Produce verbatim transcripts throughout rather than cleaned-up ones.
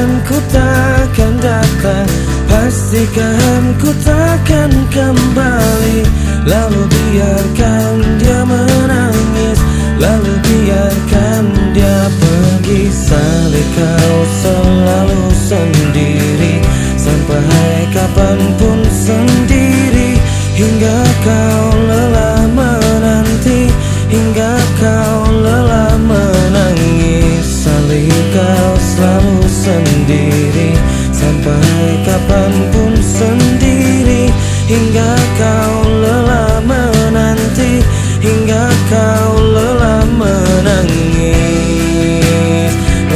Pastikan ku takkan datang, pastikan ku takkan kembali. Lalu biarkan dia menangis, lalu biarkan dia pergi. Salih kau selalu sendiri, sampai kapanpun sendiri. Hingga kau lelah menanti, hingga kau lelah menangis. Salih kau selalu sendiri, sampai kapanpun sendiri. Hingga kau lelah menanti, hingga kau lelah menangis.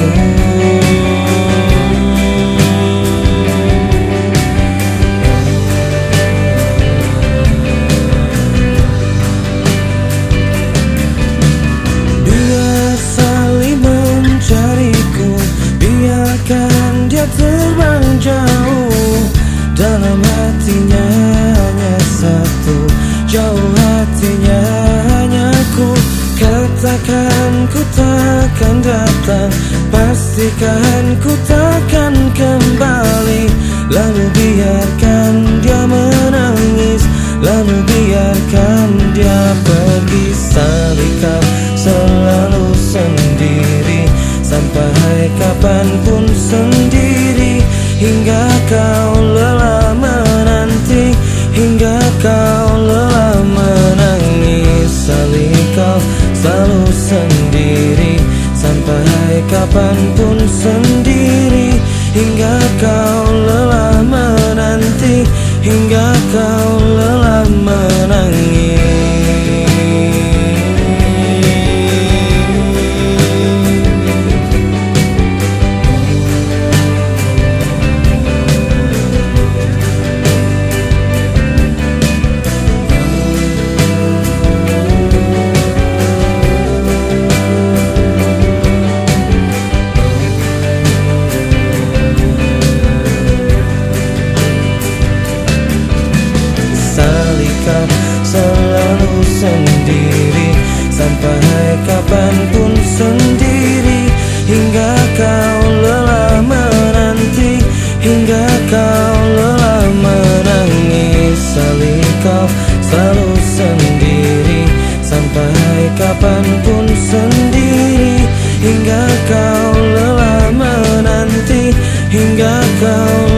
Biar saling mencariku, biarkan dia terbang jauh. Dalam hatinya hanya satu, jauh hatinya hanya ku. Katakan ku takkan datang, pastikan ku takkan kembali. Lalu biarkan dia menangis, lalu biarkan dia pergi. Salih kau selalu sendiri, sampai kapanpun sendiri. Hingga kau lelah menanti, hingga kau lelah menangis. Salih kau selalu sendiri, sampai kapanpun sendiri. Hingga kau lelah menanti, hingga kau lelah menangis. Selalu sendiri, sampai kapanpun sendiri. Hingga kau lelah menanti, hingga kau lelah menangis. Salih kau selalu sendiri, sampai kapanpun sendiri. Hingga kau lelah menanti, hingga kau